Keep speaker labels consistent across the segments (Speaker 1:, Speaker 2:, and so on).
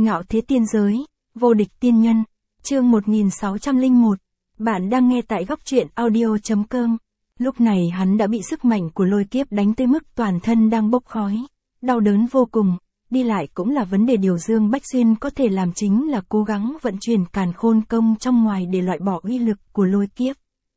Speaker 1: Ngạo thế tiên giới, vô địch tiên nhân, chương 1601. Bạn đang nghe tại góc truyện audio.com. Lúc này hắn đã bị sức mạnh của lôi kiếp đánh tới mức toàn thân đang bốc khói, đau đớn vô cùng, đi lại cũng là vấn đề. Điều Dương Bách Xuyên có thể làm chính là cố gắng vận chuyển càn khôn công trong ngoài để loại bỏ uy lực của lôi kiếp.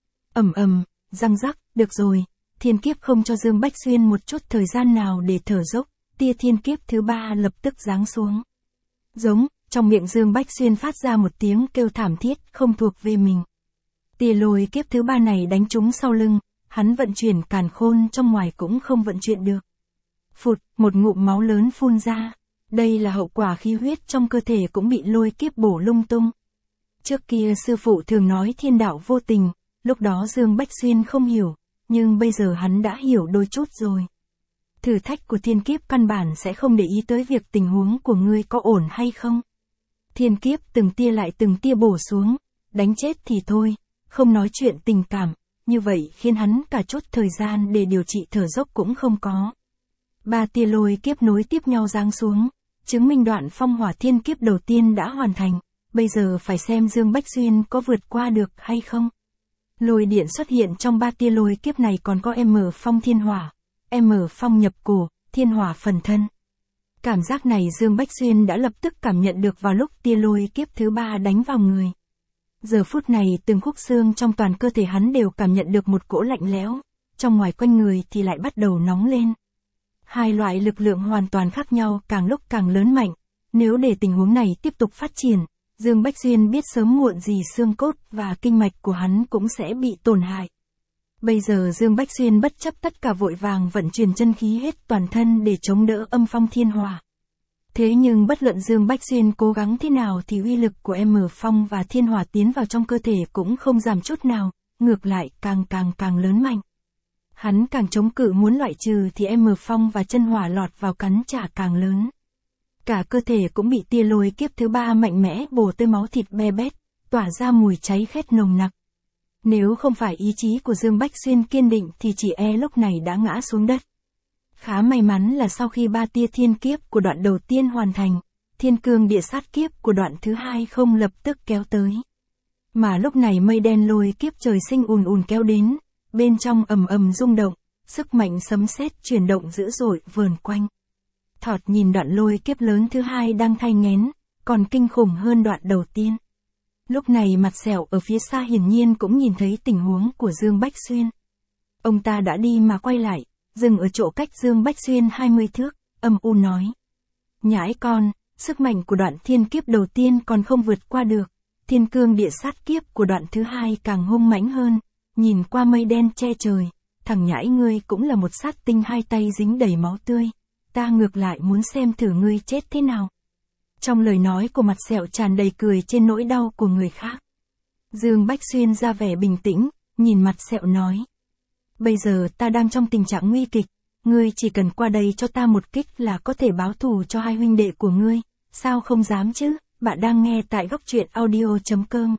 Speaker 1: Răng rắc, được rồi, thiên kiếp không cho Dương Bách Xuyên một chút thời gian nào để thở dốc, tia thiên kiếp thứ 3 lập tức giáng xuống. Giống, trong miệng Dương Bách Xuyên phát ra một tiếng kêu thảm thiết không thuộc về mình. Tia lôi kiếp thứ 3 này đánh trúng sau lưng, hắn vận chuyển càn khôn trong ngoài cũng không vận chuyển được. Phụt, một ngụm máu lớn phun ra. Đây là hậu quả khí huyết trong cơ thể cũng bị lôi kiếp bổ lung tung. Trước kia sư phụ thường nói thiên đạo vô tình, lúc đó Dương Bách Xuyên không hiểu, nhưng bây giờ hắn đã hiểu đôi chút rồi. Thử thách của thiên kiếp căn bản sẽ không để ý tới việc tình huống của ngươi có ổn hay không. Thiên kiếp từng tia lại từng tia bổ xuống, đánh chết thì thôi, không nói chuyện tình cảm, như vậy khiến hắn cả chút thời gian để điều trị thở dốc cũng không có. 3 tia lôi kiếp nối tiếp nhau giáng xuống, chứng minh đoạn phong hỏa thiên kiếp đầu tiên đã hoàn thành, bây giờ phải xem Dương Bách Xuyên có vượt qua được hay không. Lôi điện xuất hiện trong 3 tia lôi kiếp này còn có M phong thiên hỏa, M phong nhập cổ, thiên hỏa phần thân. Cảm giác này Dương Bách Xuyên đã lập tức cảm nhận được vào lúc tia lôi kiếp thứ 3 đánh vào người. Giờ phút này từng khúc xương trong toàn cơ thể hắn đều cảm nhận được một cỗ lạnh lẽo, trong ngoài quanh người thì lại bắt đầu nóng lên. Hai loại lực lượng hoàn toàn khác nhau càng lúc càng lớn mạnh, nếu để tình huống này tiếp tục phát triển, Dương Bách Xuyên biết sớm muộn gì xương cốt và kinh mạch của hắn cũng sẽ bị tổn hại. Bây giờ Dương Bách Xuyên bất chấp tất cả vội vàng vận chuyển chân khí hết toàn thân để chống đỡ âm phong thiên hỏa. Thế nhưng bất luận Dương Bách Xuyên cố gắng thế nào thì uy lực của M phong và thiên hỏa tiến vào trong cơ thể cũng không giảm chút nào, ngược lại càng lớn mạnh. Hắn càng chống cự muốn loại trừ thì M phong và chân hỏa lọt vào cắn trả càng lớn. Cả cơ thể cũng bị tia lôi kiếp thứ 3 mạnh mẽ bổ tới máu thịt be bét, tỏa ra mùi cháy khét nồng nặc. Nếu không phải ý chí của Dương Bách Xuyên kiên định thì chỉ lúc này đã ngã xuống đất. Khá may mắn là sau khi 3 tia thiên kiếp của đoạn đầu tiên hoàn thành, thiên cương địa sát kiếp của đoạn thứ 2 không lập tức kéo tới. Mà lúc này mây đen lôi kiếp trời sinh ùn kéo đến, bên trong ầm rung động, sức mạnh sấm sét chuyển động dữ dội vờn quanh. Thọt nhìn đoạn lôi kiếp lớn thứ 2 đang thay nghén, còn kinh khủng hơn đoạn đầu tiên. Lúc này Mặt Sẹo ở phía xa hiển nhiên cũng nhìn thấy tình huống của Dương Bách Xuyên. Ông ta đã đi mà quay lại, dừng ở chỗ cách Dương Bách Xuyên 20 thước, âm u nói. Nhãi con, sức mạnh của đoạn thiên kiếp đầu tiên còn không vượt qua được, thiên cương địa sát kiếp của đoạn thứ 2 càng hung mãnh hơn, nhìn qua mây đen che trời, thằng nhãi ngươi cũng là một sát tinh hai tay dính đầy máu tươi, ta ngược lại muốn xem thử ngươi chết thế nào. Trong lời nói của Mặt Sẹo tràn đầy cười trên nỗi đau của người khác. Dương Bách Xuyên ra vẻ bình tĩnh, nhìn Mặt Sẹo nói. Bây giờ ta đang trong tình trạng nguy kịch, ngươi chỉ cần qua đây cho ta một kích là có thể báo thù cho hai huynh đệ của ngươi, sao không dám chứ, bạn đang nghe tại góc truyện audio.com.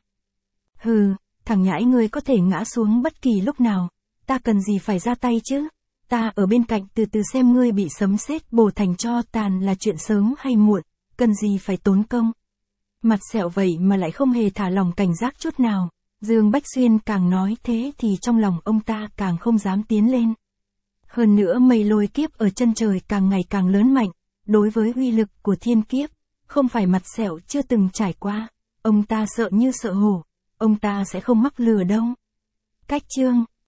Speaker 1: Hừ, thằng nhãi ngươi có thể ngã xuống bất kỳ lúc nào, ta cần gì phải ra tay chứ, ta ở bên cạnh từ từ xem ngươi bị sấm sét bổ thành tro tàn là chuyện sớm hay muộn, cần gì phải tốn công. Mặt Sẹo vậy mà lại không hề thả lòng cảnh giác chút nào. Dương Bách Xuyên càng nói thế thì trong lòng ông ta càng không dám tiến lên. Hơn nữa mây lôi kiếp ở chân trời càng ngày càng lớn mạnh, đối với uy lực của thiên kiếp, không phải Mặt Sẹo chưa từng trải qua, ông ta sợ như sợ hổ, ông ta sẽ không mắc lừa đâu. Cách chương